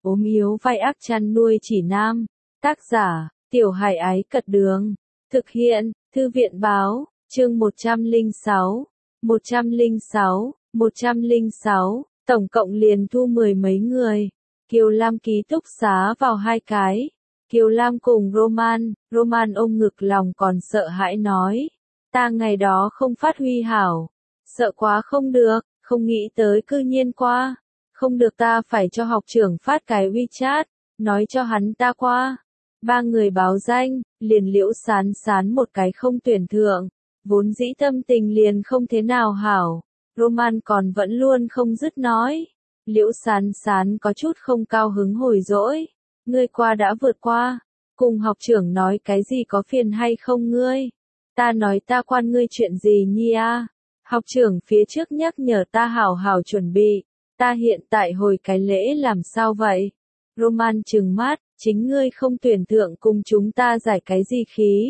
ốm yếu vai ác chăn nuôi chỉ nam. Tác giả, Tiểu Hải Ái Cật Đường. Thực hiện, Thư viện Báo, chương 106. 106, tổng cộng liền thu 10 mấy người. Kiều Lam ký túc xá vào 2 cái. Kiều Lam cùng Roman ôm ngực lòng còn sợ hãi nói. Ta ngày đó không phát huy hảo. Sợ quá không được, không nghĩ tới cư nhiên qua. Không được ta phải cho học trưởng phát cái WeChat, nói cho hắn ta qua. 3 người báo danh, liền Liễu Sán Sán một cái không tuyển thượng. Vốn dĩ tâm tình liền không thế nào hảo. Roman còn vẫn luôn không dứt nói. Liễu Sán Sán có chút không cao hứng hồi dỗi. Ngươi qua đã vượt qua. Cùng học trưởng nói cái gì có phiền hay không ngươi? Ta nói ta quan ngươi chuyện gì nhi a? Học trưởng phía trước nhắc nhở ta hảo hảo chuẩn bị. Ta hiện tại hồi cái lễ làm sao vậy? Roman trừng mắt, chính ngươi không tuyển thượng cùng chúng ta giải cái gì khí?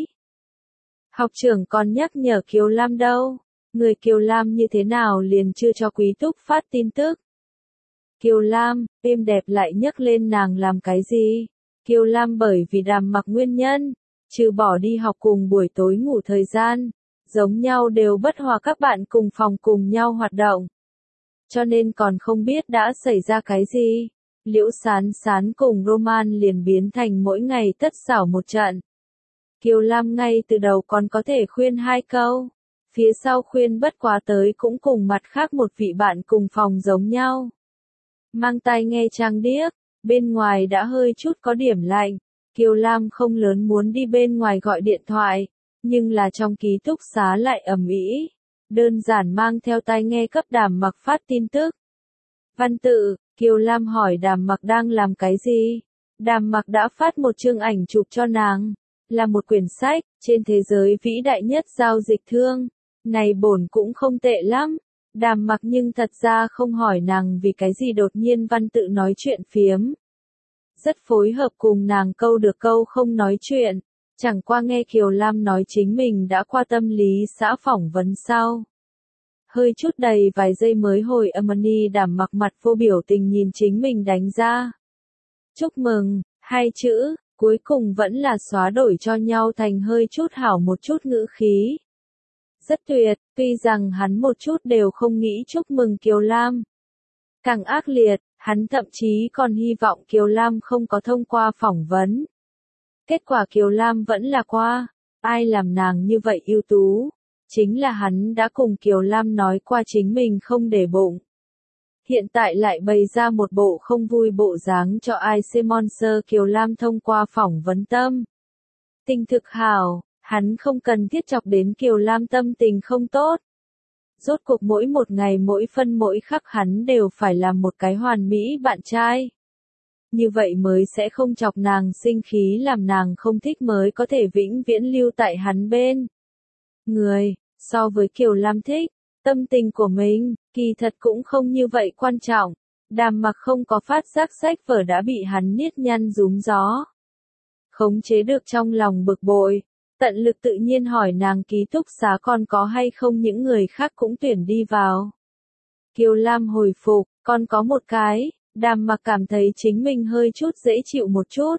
Học trưởng còn nhắc nhở Kiều Lam đâu? Người Kiều Lam như thế nào liền chưa cho Quý Túc phát tin tức? Kiều Lam, êm đẹp lại nhắc lên nàng làm cái gì? Kiều Lam bởi vì Đàm Mặc nguyên nhân, trừ bỏ đi học cùng buổi tối ngủ thời gian, giống nhau đều bất hòa các bạn cùng phòng cùng nhau hoạt động. Cho nên còn không biết đã xảy ra cái gì. Liễu Sán Sán cùng Roman liền biến thành mỗi ngày tất xảo một trận. Kiều Lam ngay từ đầu còn có thể khuyên 2 câu. Phía sau khuyên bất quá tới cũng cùng mặt khác một vị bạn cùng phòng giống nhau. Mang tai nghe trang điếc, bên ngoài đã hơi chút có điểm lạnh. Kiều Lam không lớn muốn đi bên ngoài gọi điện thoại, nhưng là trong ký túc xá lại ầm ĩ. Đơn giản mang theo tai nghe cấp Đàm Mặc phát tin tức. Văn tự, Kiều Lam hỏi Đàm Mặc đang làm cái gì. Đàm Mặc đã phát một chương ảnh chụp cho nàng. Là một quyển sách, trên thế giới vĩ đại nhất giao dịch thương. Này bổn cũng không tệ lắm. Đàm Mặc nhưng thật ra không hỏi nàng vì cái gì đột nhiên văn tự nói chuyện phiếm. Rất phối hợp cùng nàng câu được câu không nói chuyện. Chẳng qua nghe Kiều Lam nói chính mình đã qua tâm lý xã phỏng vấn sau. Hơi chút đầy vài giây mới hồi Amani Đàm Mặc mặt vô biểu tình nhìn chính mình đánh ra. Chúc mừng, 2 chữ, cuối cùng vẫn là xóa đổi cho nhau thành hơi chút hảo một chút ngữ khí. Rất tuyệt, tuy rằng hắn một chút đều không nghĩ chúc mừng Kiều Lam. Càng ác liệt, hắn thậm chí còn hy vọng Kiều Lam không có thông qua phỏng vấn. Kết quả Kiều Lam vẫn là qua, ai làm nàng như vậy ưu tú. Chính là hắn đã cùng Kiều Lam nói qua chính mình không để bụng. Hiện tại lại bày ra một bộ không vui bộ dáng cho ai xem Monster Kiều Lam thông qua phỏng vấn tâm. Tình thực hảo, hắn không cần thiết chọc đến Kiều Lam tâm tình không tốt. Rốt cuộc mỗi một ngày mỗi phân mỗi khắc hắn đều phải làm một cái hoàn mỹ bạn trai. Như vậy mới sẽ không chọc nàng sinh khí làm nàng không thích mới có thể vĩnh viễn lưu tại hắn bên. Người, so với Kiều Lam thích, tâm tình của mình, kỳ thật cũng không như vậy quan trọng. Đàm Mặc không có phát giác sách vở đã bị hắn niết nhăn rúm gió. Khống chế được trong lòng bực bội, tận lực tự nhiên hỏi nàng ký túc xá còn có hay không những người khác cũng tuyển đi vào. Kiều Lam hồi phục, còn có một cái, Đàm Mặc cảm thấy chính mình hơi chút dễ chịu một chút.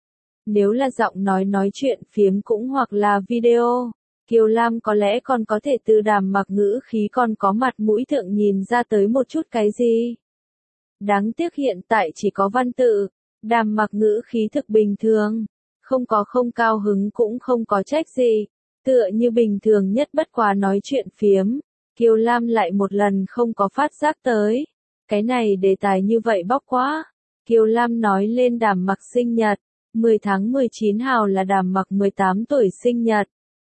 Nếu là giọng nói chuyện phiếm cũng hoặc là video. Kiều Lam có lẽ còn có thể từ Đàm Mặc ngữ khí còn có mặt mũi thượng nhìn ra tới một chút cái gì. Đáng tiếc hiện tại chỉ có văn tự, Đàm Mặc ngữ khí thực bình thường, không có không cao hứng cũng không có trách gì, tựa như bình thường nhất bất quá nói chuyện phiếm. Kiều Lam lại một lần không có phát giác tới. Cái này đề tài như vậy bóc quá. Kiều Lam nói lên Đàm Mặc sinh nhật, 10 tháng 19 hào là Đàm Mặc 18 tuổi sinh nhật.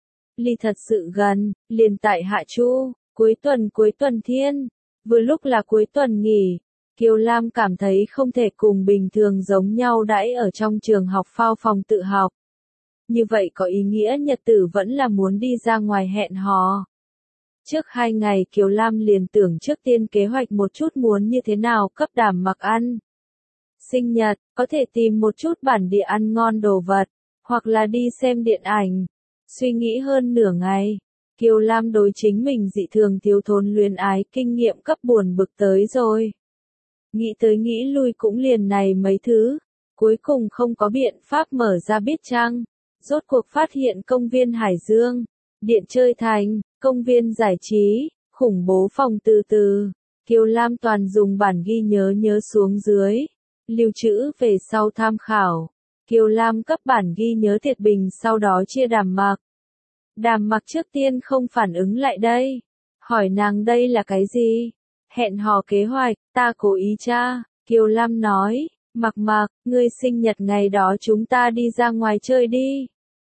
Ly thật sự gần, liền tại Hạ Chu, cuối tuần thiên, vừa lúc là cuối tuần nghỉ, Kiều Lam cảm thấy không thể cùng bình thường giống nhau đãi ở trong trường học phao phòng tự học. Như vậy có ý nghĩa nhật tử vẫn là muốn đi ra ngoài hẹn hò. Trước 2 ngày Kiều Lam liền tưởng trước tiên kế hoạch một chút muốn như thế nào cấp Đàm Mặc ăn. Sinh nhật, có thể tìm một chút bản địa ăn ngon đồ vật, hoặc là đi xem điện ảnh. Suy nghĩ hơn nửa ngày, Kiều Lam đối chính mình dị thường thiếu thốn luyến ái kinh nghiệm cấp buồn bực tới rồi. nghĩ tới nghĩ lui cũng liền này mấy thứ, cuối cùng không có biện pháp mở ra biết chăng, rốt cuộc phát hiện công viên Hải Dương, điện chơi thành, công viên giải trí, khủng bố phòng từ từ, Kiều Lam toàn dùng bản ghi nhớ xuống dưới, lưu trữ về sau tham khảo. Kiều Lam cấp bản ghi nhớ Thiệt Bình sau đó chia Đàm Mặc. Đàm Mặc trước tiên không phản ứng lại đây. Hỏi nàng đây là cái gì? Hẹn hò kế hoạch, ta cố ý cha. Kiều Lam nói, Mặc Mặc, ngươi sinh nhật ngày đó chúng ta đi ra ngoài chơi đi.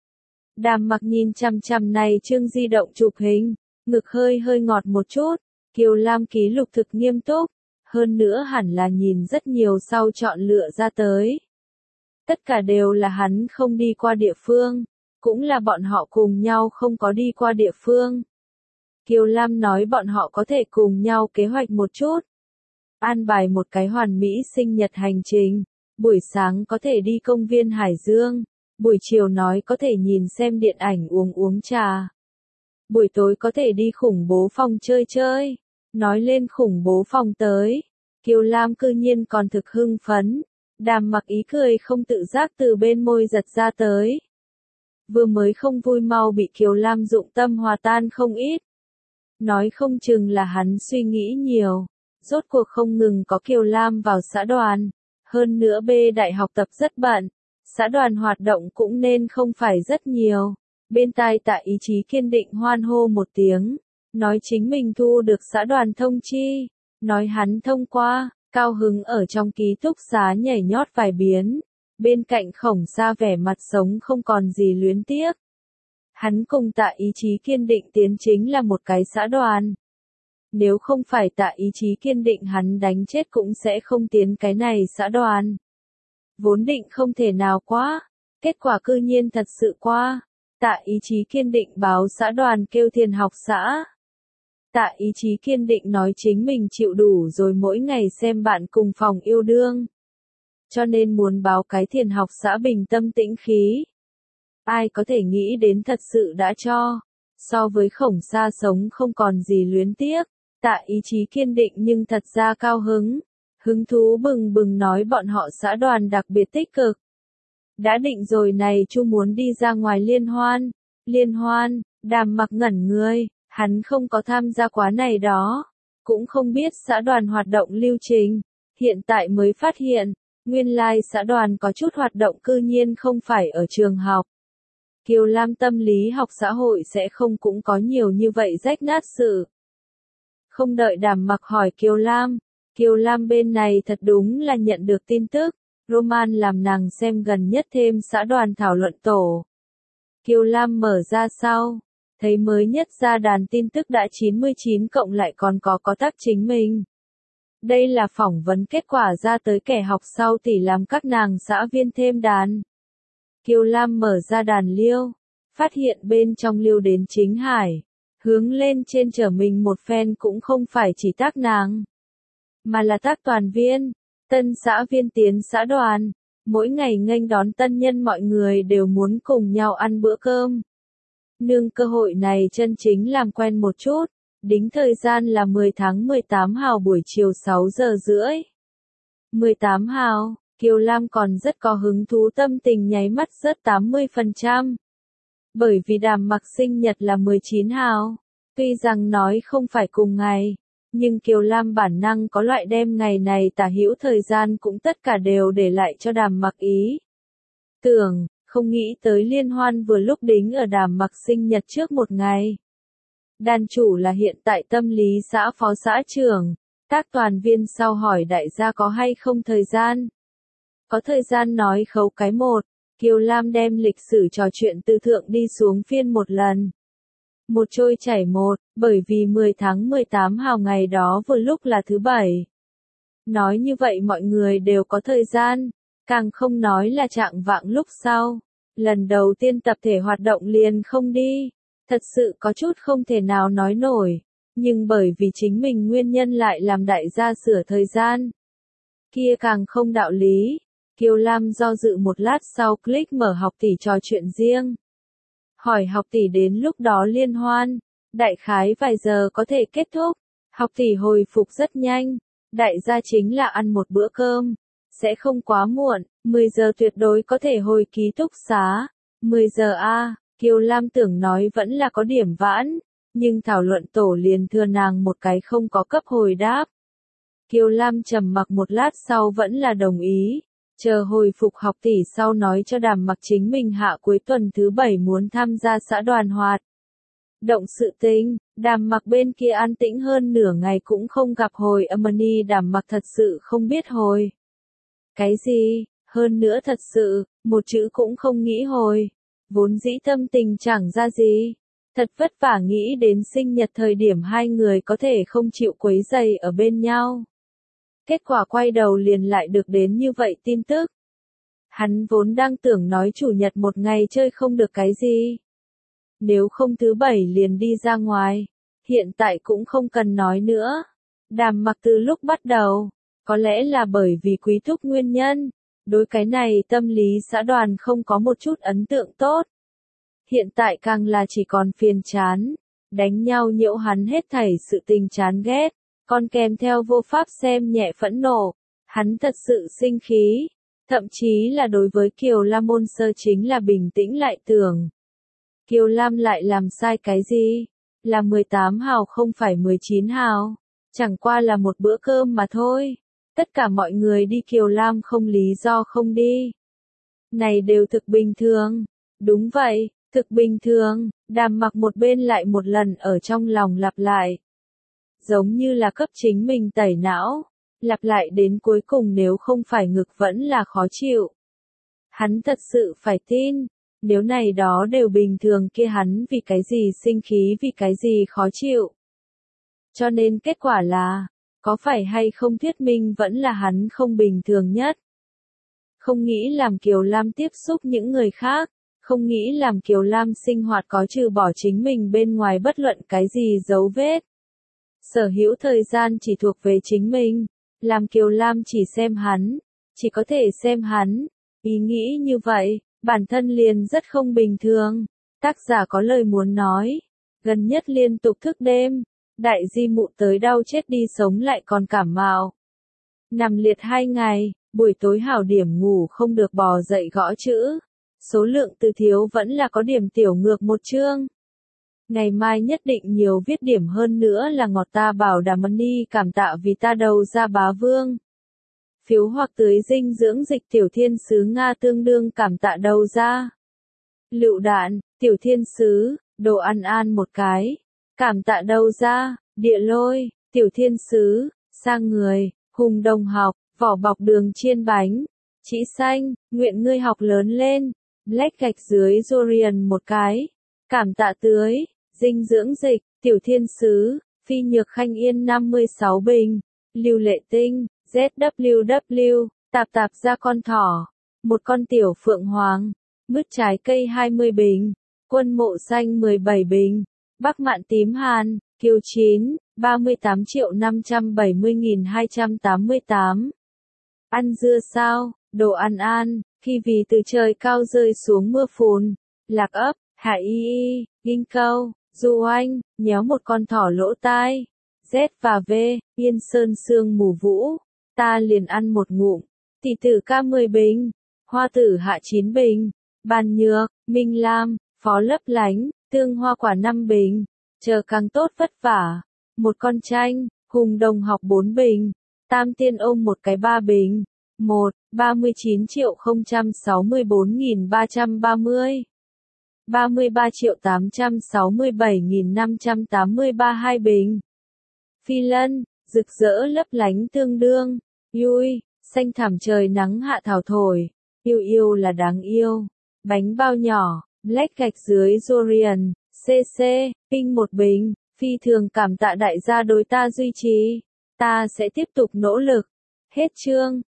Đàm Mặc nhìn chằm chằm này chương di động chụp hình, ngực hơi ngọt một chút. Kiều Lam ký lục thực nghiêm túc, hơn nữa hẳn là nhìn rất nhiều sau chọn lựa ra tới. Tất cả đều là hắn không đi qua địa phương, cũng là bọn họ cùng nhau không có đi qua địa phương. Kiều Lam nói bọn họ có thể cùng nhau kế hoạch một chút. An bài một cái hoàn mỹ sinh nhật hành trình, buổi sáng có thể đi công viên Hải Dương, buổi chiều nói có thể nhìn xem điện ảnh uống trà. Buổi tối có thể đi khủng bố phòng chơi. Nói lên khủng bố phòng tới, Kiều Lam cư nhiên còn thực hưng phấn. Đàm Mặc ý cười không tự giác từ bên môi giật ra tới. Vừa mới không vui mau bị Kiều Lam dụng tâm hòa tan không ít. Nói không chừng là hắn suy nghĩ nhiều. Rốt cuộc không ngừng có Kiều Lam vào xã đoàn. Hơn nữa đại học tập rất bận. Xã đoàn hoạt động cũng nên không phải rất nhiều. Bên tai Tạ Ý Chí kiên định hoan hô một tiếng. Nói chính mình thu được xã đoàn thông chi. Nói hắn thông qua. Cao hứng ở trong ký túc xá nhảy nhót vài biến, bên cạnh Khổng Sa vẻ mặt sống không còn gì luyến tiếc. Hắn cùng Tạ Ý Chí kiên định tiến chính là một cái xã đoàn. Nếu không phải Tạ Ý Chí kiên định hắn đánh chết cũng sẽ không tiến cái này xã đoàn. Vốn định không thể nào quá, kết quả cư nhiên thật sự qua. Tạ Ý Chí kiên định báo xã đoàn kêu Thiền học xã. Tạ Ý Chí kiên định nói chính mình chịu đủ rồi mỗi ngày xem bạn cùng phòng yêu đương. Cho nên muốn báo cái Thiền học xã bình tâm tĩnh khí. Ai có thể nghĩ đến thật sự đã cho. So với Khổng Sa sống không còn gì luyến tiếc. Tạ Ý Chí kiên định nhưng thật ra cao hứng. Hứng thú bừng bừng nói bọn họ xã đoàn đặc biệt tích cực. Đã định rồi này chu muốn đi ra ngoài liên hoan. Liên hoan, Đàm Mặc ngẩn người. Hắn không có tham gia quá này đó, cũng không biết xã đoàn hoạt động lưu trình, hiện tại mới phát hiện, nguyên lai xã đoàn có chút hoạt động cư nhiên không phải ở trường học. Kiều Lam tâm lý học xã hội sẽ không cũng có nhiều như vậy rách nát sự. Không đợi Đàm Mặc hỏi Kiều Lam bên này thật đúng là nhận được tin tức, Roman làm nàng xem gần nhất thêm xã đoàn thảo luận tổ. Kiều Lam mở ra sau. Thấy mới nhất ra đàn tin tức đã 99 cộng lại còn có tác chính mình. Đây là phỏng vấn kết quả ra tới kẻ học sau tỷ làm các nàng xã viên thêm đàn. Kiều Lam mở ra đàn liêu, phát hiện bên trong liêu đến chính hải, hướng lên trên trở mình một phen cũng không phải chỉ tác nàng, mà là tác toàn viên, tân xã viên tiến xã đoàn, mỗi ngày nghênh đón tân nhân mọi người đều muốn cùng nhau ăn bữa cơm. Nương cơ hội này chân chính làm quen một chút, đính thời gian là 10 tháng 18 hào buổi chiều 6 giờ rưỡi. 18 hào, Kiều Lam còn rất có hứng thú tâm tình nháy mắt rớt 80%. Bởi vì Đàm Mặc sinh nhật là 19 hào, tuy rằng nói không phải cùng ngày, nhưng Kiều Lam bản năng có loại đem ngày này tả hữu thời gian cũng tất cả đều để lại cho Đàm Mặc ý. Tưởng, không nghĩ tới liên hoan vừa lúc đính ở Đàm Mặc sinh nhật trước một ngày. Đàn chủ là hiện tại tâm lý xã phó xã trưởng, các toàn viên sau hỏi đại gia có hay không thời gian. Có thời gian nói khấu cái một, Kiều Lam đem lịch sử trò chuyện từ thượng đi xuống phiên một lần. Một trôi chảy một, bởi vì 10 tháng 18 hào ngày đó vừa lúc là thứ bảy. Nói như vậy mọi người đều có thời gian. Càng không nói là trạng vạng lúc sau, lần đầu tiên tập thể hoạt động liền không đi, thật sự có chút không thể nào nói nổi, nhưng bởi vì chính mình nguyên nhân lại làm đại gia sửa thời gian. Kia càng không đạo lý, Kiều Lam do dự một lát sau click mở học tỷ trò chuyện riêng. Hỏi học tỷ đến lúc đó liên hoan, đại khái vài giờ có thể kết thúc, học tỷ hồi phục rất nhanh, Đại gia chính là ăn một bữa cơm. Sẽ không quá muộn, 10 giờ tuyệt đối có thể hồi ký túc xá. 10 giờ a, Kiều Lam tưởng nói vẫn là có điểm vãn, nhưng thảo luận tổ liền thừa nàng một cái không có cấp hồi đáp. Kiều Lam trầm mặc một lát sau vẫn là đồng ý, chờ hồi phục học tỷ sau nói cho Đàm Mặc chính mình hạ cuối tuần thứ 7 muốn tham gia xã đoàn hoạt động sự tình. Đàm Mặc bên kia an tĩnh hơn nửa ngày cũng không gặp hồi Amani. Đàm Mặc thật sự không biết hồi cái gì, hơn nữa thật sự, một chữ cũng không nghĩ hồi. Vốn dĩ tâm tình chẳng ra gì. Thật vất vả nghĩ đến sinh nhật thời điểm hai người có thể không chịu quấy rầy ở bên nhau. Kết quả quay đầu liền lại được đến như vậy tin tức. Hắn vốn đang tưởng nói chủ nhật một ngày chơi không được cái gì. Nếu không thứ 7 liền đi ra ngoài. Hiện tại cũng không cần nói nữa. Đàm Mặc từ lúc bắt đầu, có lẽ là bởi vì quý thúc nguyên nhân, đối cái này tâm lý xã đoàn không có một chút ấn tượng tốt. Hiện tại càng là chỉ còn phiền chán, đánh nhau nhiễu hắn hết thảy sự tình chán ghét, còn kèm theo vô pháp xem nhẹ phẫn nộ. Hắn thật sự sinh khí, thậm chí là đối với Kiều Lam Môn Sơ chính là bình tĩnh lại tưởng. Kiều Lam lại làm sai cái gì? Là 18 hào không phải 19 hào. Chẳng qua là một bữa cơm mà thôi. Tất cả mọi người đi Kiều Lam không lý do không đi. Này đều thực bình thường. Đúng vậy, thực bình thường. Đàm Mặc một bên lại một lần ở trong lòng lặp lại. Giống như là cấp chính mình tẩy não. Lặp lại đến cuối cùng nếu không phải ngực vẫn là khó chịu. Hắn thật sự phải tin. Nếu này đó đều bình thường kia hắn vì cái gì sinh khí vì cái gì khó chịu. Cho nên kết quả là, có phải hay không thuyết minh vẫn là hắn không bình thường nhất. Không nghĩ làm Kiều Lam tiếp xúc những người khác, không nghĩ làm Kiều Lam sinh hoạt có trừ bỏ chính mình bên ngoài bất luận cái gì dấu vết. Sở hữu thời gian chỉ thuộc về chính mình, làm Kiều Lam chỉ xem hắn, chỉ có thể xem hắn. Ý nghĩ như vậy, bản thân liền rất không bình thường. Tác giả có lời muốn nói, gần nhất liên tục thức đêm, đại di mụ tới đau chết đi sống lại còn cảm mạo. Nằm liệt 2 ngày, buổi tối hảo điểm ngủ không được bò dậy gõ chữ. Số lượng từ thiếu vẫn là có điểm tiểu ngược một chương. Ngày mai nhất định nhiều viết điểm hơn nữa là ngọt ta bảo Đàm Money cảm tạ vì ta đầu ra bá vương. Phiếu hoặc tưới dinh dưỡng dịch tiểu thiên sứ Nga tương đương cảm tạ đầu ra. Lựu đạn, tiểu thiên sứ, đồ ăn an một cái. Cảm tạ đầu ra, địa lôi, tiểu thiên sứ, sang người, hùng đồng học, vỏ bọc đường chiên bánh. Chỉ xanh, nguyện ngươi học lớn lên. Black gạch dưới Dorian một cái. Cảm tạ tưới, dinh dưỡng dịch, tiểu thiên sứ, phi nhược khanh yên 56 bình. Lưu lệ tinh, ZWW, tạp tạp ra con thỏ. Một con tiểu phượng hoàng. Mứt trái cây 20 bình. Quân mộ xanh 17 bình. Bắc mạn tím hàn, kiều chín, 38.570.288. Ăn dưa sao, đồ ăn an, khi vì từ trời cao rơi xuống mưa phùn. Lạc ấp, hạ y, ghinh câu, du anh, nhéo một con thỏ lỗ tai. Z và V, yên sơn sương mù vũ. Ta liền ăn một ngụm. Tỷ tử ca 10 bình. Hoa tử hạ 9 bình. Bàn nhược, minh lam, phó lấp lánh, tương hoa quả 5 bình. Chờ càng tốt vất vả. Một con chanh, hùng đồng học 4 bình. Tam tiên ôm một cái 3 bình. 39.064.330. 33.867.583 2 bình. Phi lân, rực rỡ lấp lánh tương đương. Yui, xanh thảm trời nắng hạ thảo thổi. Yêu yêu là đáng yêu. Bánh bao nhỏ, black gạch dưới Dorian, CC, ping 1 bình. Phi thường cảm tạ đại gia đối ta duy trì. Ta sẽ tiếp tục nỗ lực. Hết chương.